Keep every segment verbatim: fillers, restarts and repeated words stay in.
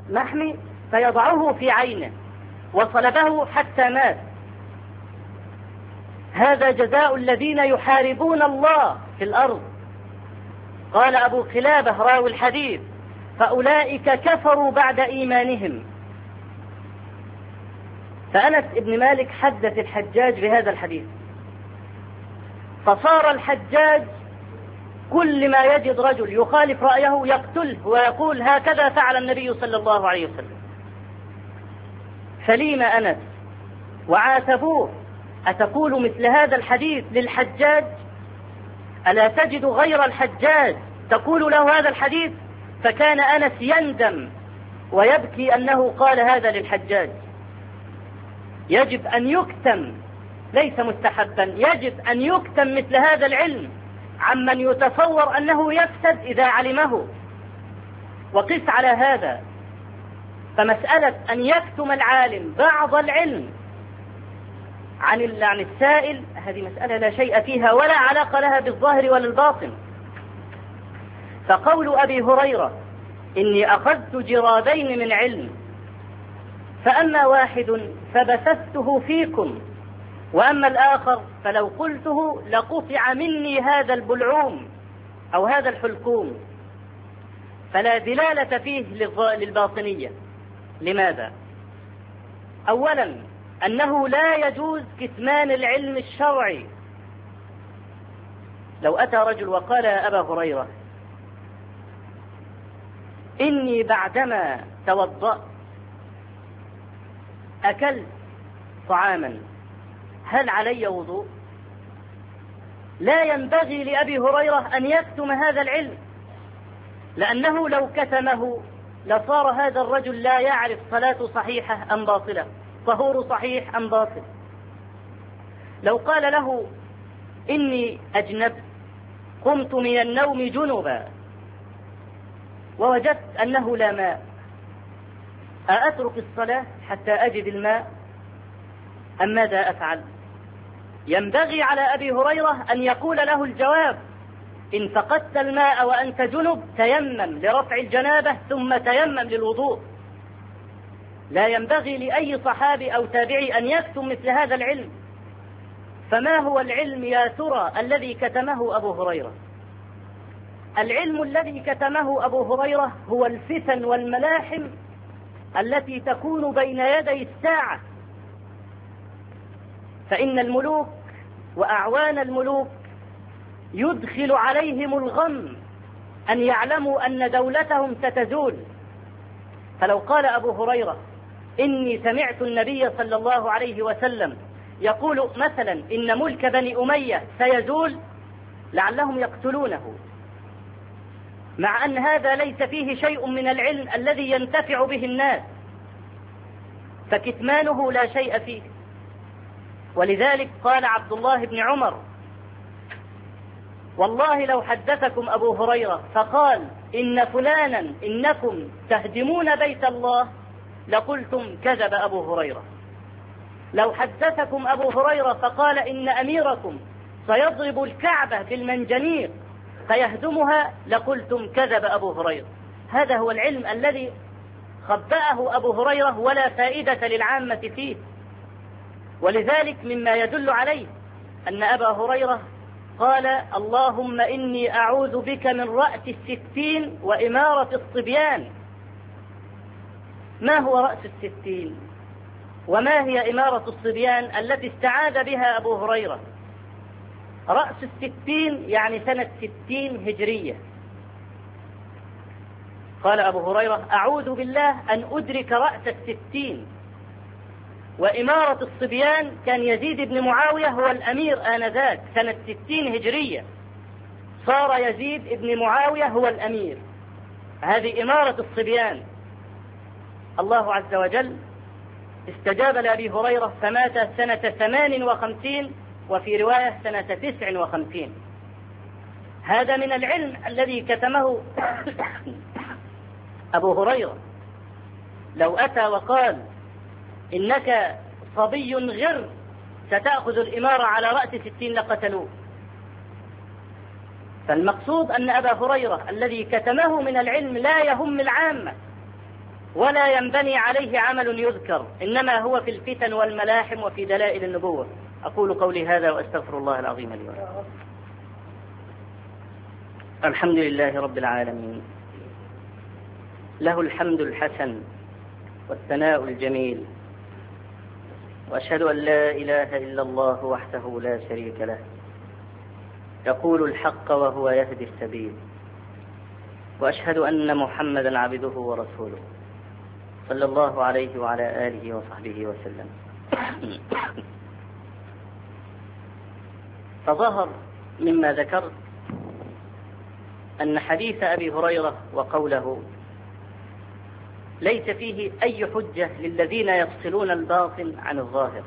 محمي فيضعه في عينه وصلبه حتى مات. هذا جزاء الذين يحاربون الله في الأرض. قال أبو قلابة راوي الحديث: فأولئك كفروا بعد إيمانهم. فأنس بن مالك حدث الحجاج بهذا الحديث، فصار الحجاج كل ما يجد رجل يخالف رأيه يقتله ويقول: هكذا فعل النبي صلى الله عليه وسلم. فليم أنس وعاتبوه: أتقول مثل هذا الحديث للحجاج؟ ألا تجد غير الحجاج تقول له هذا الحديث؟ فكان أنس يندم ويبكي أنه قال هذا للحجاج. يجب أن يكتم، ليس مستحبا، يجب أن يكتم مثل هذا العلم عمن يتصور أنه يفسد إذا علمه. وقس على هذا، فمسألة أن يكتم العالم بعض العلم عن عن السائل هذه مسألة لا شيء فيها ولا علاقة لها بالظاهر ولا الباطن. فقول أبي هريرة: إني أخذت جرادين من علم، فأما واحد فبثثته فيكم، وأما الآخر فلو قلته لقطع مني هذا البلعوم أو هذا الحلقوم، فلا دلالة فيه للباطنية. لماذا؟ أولا أنه لا يجوز كتمان العلم الشرعي. لو أتى رجل وقال: يا أبا هريرة، إني بعدما توضأت أكلت طعاما، هل علي وضوء؟ لا ينبغي لأبي هريرة أن يكتم هذا العلم، لأنه لو كتمه لصار هذا الرجل لا يعرف صلاته صحيحة أم باطلة، طهور صحيح أم باطل. لو قال له: إني أجنبت، قمت من النوم جنبا ووجدت أنه لا ماء، أأترك الصلاة حتى أجد الماء أم ماذا أفعل؟ ينبغي على أبي هريرة أن يقول له الجواب: إن فقدت الماء وأنت جنب تيمم لرفع الجنابة ثم تيمم للوضوء. لا ينبغي لأي صحابي أو تابعي أن يكتم مثل هذا العلم. فما هو العلم يا ترى الذي كتمه أبو هريرة؟ العلم الذي كتمه أبو هريرة هو الفتن والملاحم التي تكون بين يدي الساعة. فإن الملوك وأعوان الملوك يدخل عليهم الغم أن يعلموا أن دولتهم ستزول. فلو قال أبو هريرة: إني سمعت النبي صلى الله عليه وسلم يقول مثلا إن ملك بني أمية سيزول، لعلهم يقتلونه، مع أن هذا ليس فيه شيء من العلم الذي ينتفع به الناس، فكتمانه لا شيء فيه. ولذلك قال عبد الله بن عمر: والله لو حدثكم أبو هريرة فقال إن فلانا إنكم تهدمون بيت الله لقلتم كذب أبو هريرة. لو حدثكم أبو هريرة فقال إن أميركم سيضرب الكعبة بالمنجنيق فيهدمها لقلتم كذب أبو هريرة. هذا هو العلم الذي خبأه أبو هريرة ولا فائدة للعامة فيه. ولذلك مما يدل عليه أن أبا هريرة قال: اللهم إني أعوذ بك من رأس الستين وإمارة الصبيان. ما هو رأس الستين وما هي إمارة الصبيان التي استعاذ بها أبو هريرة؟ رأس الستين يعني سنة ستين هجرية. قال أبو هريرة: أعوذ بالله أن أدرك رأس الستين. وإمارة الصبيان كان يزيد بن معاوية هو الأمير آنذاك سنة ستين هجرية، صار يزيد بن معاوية هو الأمير. هذه إمارة الصبيان. الله عز وجل استجاب لأبي هريرة فمات سنة ثمان وخمسين، وفي رواية سنة تسع وخمسين. هذا من العلم الذي كتمه أبو هريرة. لو أتى وقال: إنك صبي غر ستأخذ الإمارة على رأس ستين لقتلوه. فالمقصود أن أبا هريرة الذي كتمه من العلم لا يهم العامة، ولا ينبني عليه عمل يذكر، إنما هو في الفتن والملاحم وفي دلائل النبوة. أقول قولي هذا وأستغفر الله العظيم لي ولكم. الحمد لله رب العالمين، له الحمد الحسن والثناء الجميل، وأشهد أن لا إله إلا الله وحده لا شريك له، يقول الحق وهو يهدي السبيل، وأشهد أن محمدا عبده ورسوله صلى الله عليه وعلى آله وصحبه وسلم. فظهر مما ذكرت أن حديث أبي هريرة وقوله ليس فيه أي حجة للذين يفصلون الباطن عن الظاهر.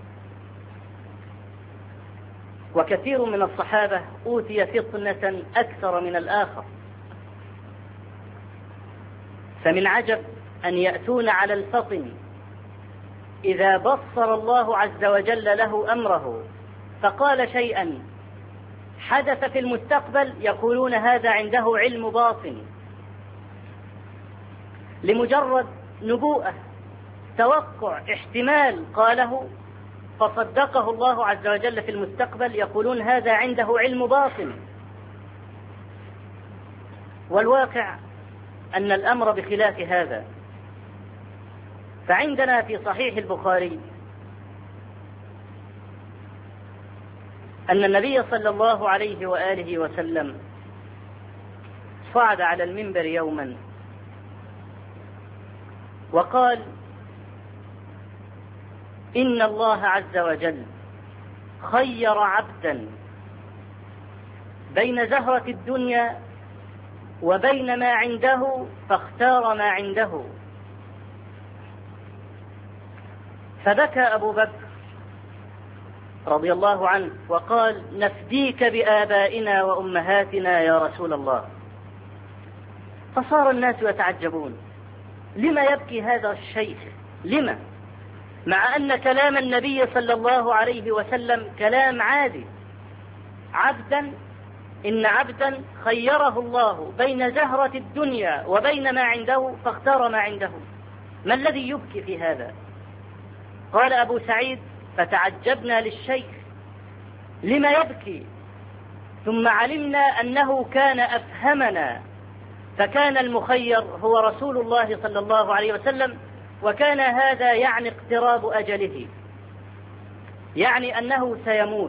وكثير من الصحابة أوتي فطنة أكثر من الآخر، فمن عجب أن يأتون على الفطن إذا بصر الله عز وجل له أمره فقال شيئا حدث في المستقبل يقولون هذا عنده علم باطن، لمجرد نبوءة توقع احتمال قاله فصدقه الله عز وجل في المستقبل يقولون هذا عنده علم باطن. والواقع أن الأمر بخلاف هذا. فعندنا في صحيح البخاري أن النبي صلى الله عليه وآله وسلم صعد على المنبر يوما وقال إن الله عز وجل خير عبدا بين زهرة الدنيا وبين ما عنده فاختار ما عنده. فبكى أبو بكر رضي الله عنه وقال نفديك بآبائنا وأمهاتنا يا رسول الله. فصار الناس يتعجبون لما يبكي هذا الشيخ، لما؟ مع أن كلام النبي صلى الله عليه وسلم كلام عادي. عبدا إن عبدا خيره الله بين زهرة الدنيا وبين ما عنده فاختار ما عنده، ما الذي يبكي في هذا؟ قال أبو سعيد فتعجبنا للشيخ لما يبكي، ثم علمنا أنه كان أفهمنا، فكان المخير هو رسول الله صلى الله عليه وسلم، وكان هذا يعني اقتراب أجله، يعني أنه سيموت.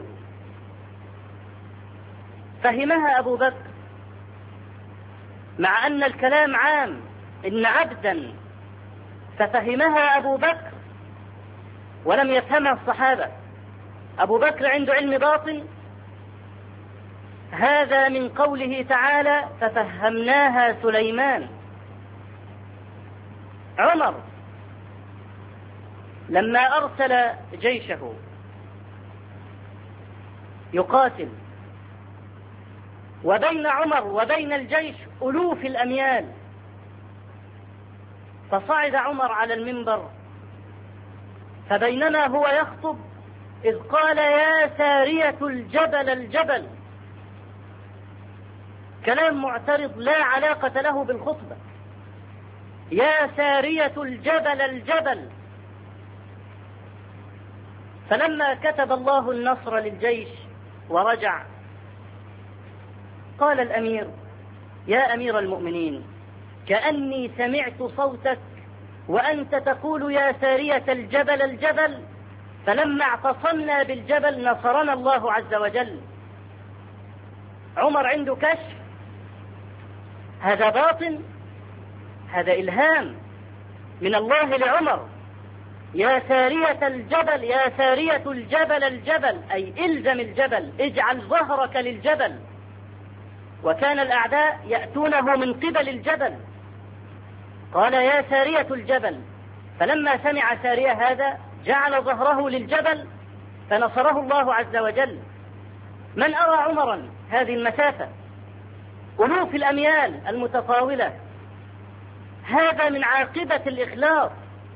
فهمها أبو بكر مع أن الكلام عام إن عبدا، ففهمها أبو بكر ولم يفهمها الصحابة. أبو بكر عنده علم باطن، هذا من قوله تعالى ففهمناها سليمان. عمر لما أرسل جيشه يقاتل وبين عمر وبين الجيش ألوف الأميال، فصعد عمر على المنبر فبينما هو يخطب إذ قال يا سارية الجبل الجبل، كلام معترض لا علاقة له بالخطبة. يا سارية الجبل الجبل. فلما كتب الله النصر للجيش ورجع قال الأمير يا أمير المؤمنين كأني سمعت صوتك وأنت تقول يا سارية الجبل الجبل، فلما اعتصمنا بالجبل نصرنا الله عز وجل. عمر عنده كشف، هذا باطن، هذا إلهام من الله لعمر. يا سارية الجبل يا سارية الجبل الجبل، أي إلزم الجبل، اجعل ظهرك للجبل. وكان الأعداء يأتونه من قبل الجبل. قال يا سارية الجبل، فلما سمع سارية هذا جعل ظهره للجبل فنصره الله عز وجل. من أرى عمرا هذه المسافة، ألوف الأميال المتطاولة؟ هذا من عاقبة الإخلاص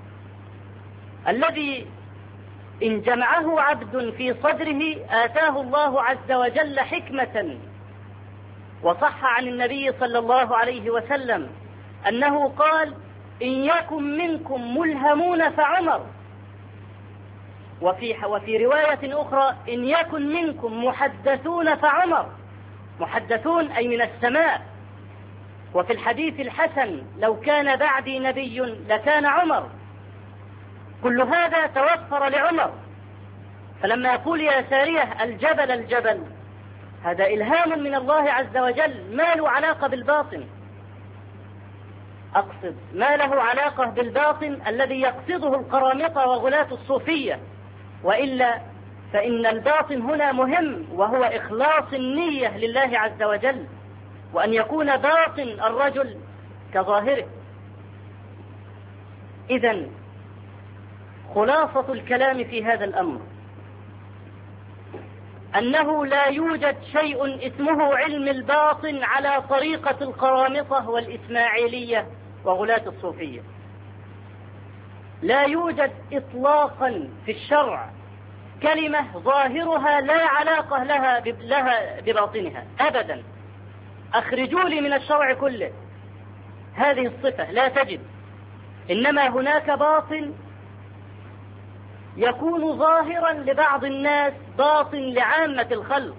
الذي إن جمعه عبد في صدره آتاه الله عز وجل حكمة. وصح عن النبي صلى الله عليه وسلم أنه قال إن يكن منكم ملهمون فعمر، وفي, وفي رواية أخرى إن يكن منكم محدثون فعمر، محدثون أي من السماء. وفي الحديث الحسن لو كان بعدي نبي لكان عمر. كل هذا توفر لعمر. فلما يقول يا سارية الجبل الجبل، هذا إلهام من الله عز وجل، ما له علاقة بالباطن. أقصد ما له علاقة بالباطن الذي يقصده القرامطة وغلاة الصوفية، وإلا فإن الباطن هنا مهم، وهو إخلاص النية لله عز وجل، وأن يكون باطن الرجل كظاهره. إذن خلاصة الكلام في هذا الأمر أنه لا يوجد شيء اسمه علم الباطن على طريقة القرامطة والإسماعيلية وغلاة الصوفية. لا يوجد إطلاقا في الشرع كلمة ظاهرها لا علاقة لها لها بباطنها أبدا. أخرجوا لي من الشرع كله هذه الصفة، لا تجد. إنما هناك باطن يكون ظاهرا لبعض الناس، باطن لعامة الخلق.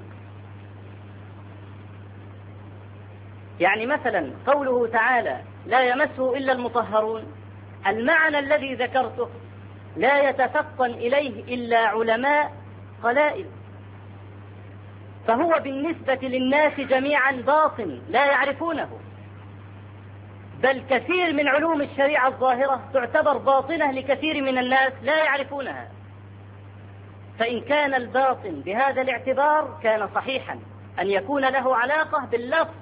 يعني مثلا قوله تعالى لا يمسه إلا المطهرون، المعنى الذي ذكرته لا يتفطن إليه إلا علماء قلائل، فهو بالنسبة للناس جميعا باطن لا يعرفونه، بل كثير من علوم الشريعة الظاهرة تعتبر باطنة لكثير من الناس لا يعرفونها. فإن كان الباطن بهذا الاعتبار كان صحيحا أن يكون له علاقة باللفظ.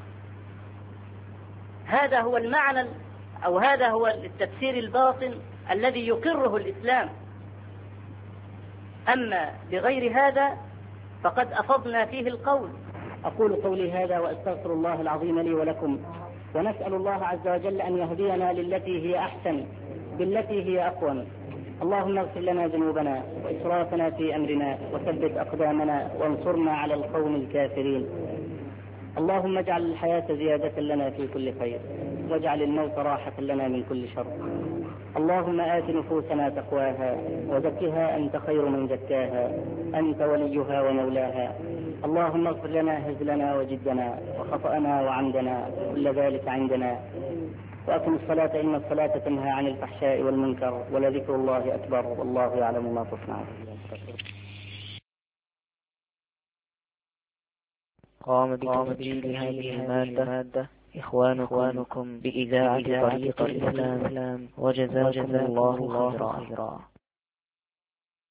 هذا هو المعنى أو هذا هو التفسير الباطن الذي يقره الإسلام. أما بغير هذا فقد أفضنا فيه القول. أقول قولي هذا وأستغفر الله العظيم لي ولكم، ونسأل الله عز وجل أن يهدينا للتي هي أحسن بالتي هي أقوم. اللهم اغفر لنا ذنوبنا وإسرافنا في أمرنا وثبت أقدامنا وانصرنا على القوم الكافرين. اللهم اجعل الحياة زيادة لنا في كل خير، واجعل الموت راحة لنا من كل شر. اللهم آت نفوسنا تقواها وزكها أنت خير من زكاها، أنت وليها ومولاها. اللهم اغفر لنا هزلنا وجدنا وخطأنا وعمدنا كل ذلك عندنا، وأقم الصلاة إن الصلاة تنهى عن الفحشاء والمنكر، ولذكر الله أكبر والله يعلم ما تصنعون. قام بتسجيل هذه المادة إخوانكم بإذاعة طريق الإسلام، وجزاكم الله خيرا.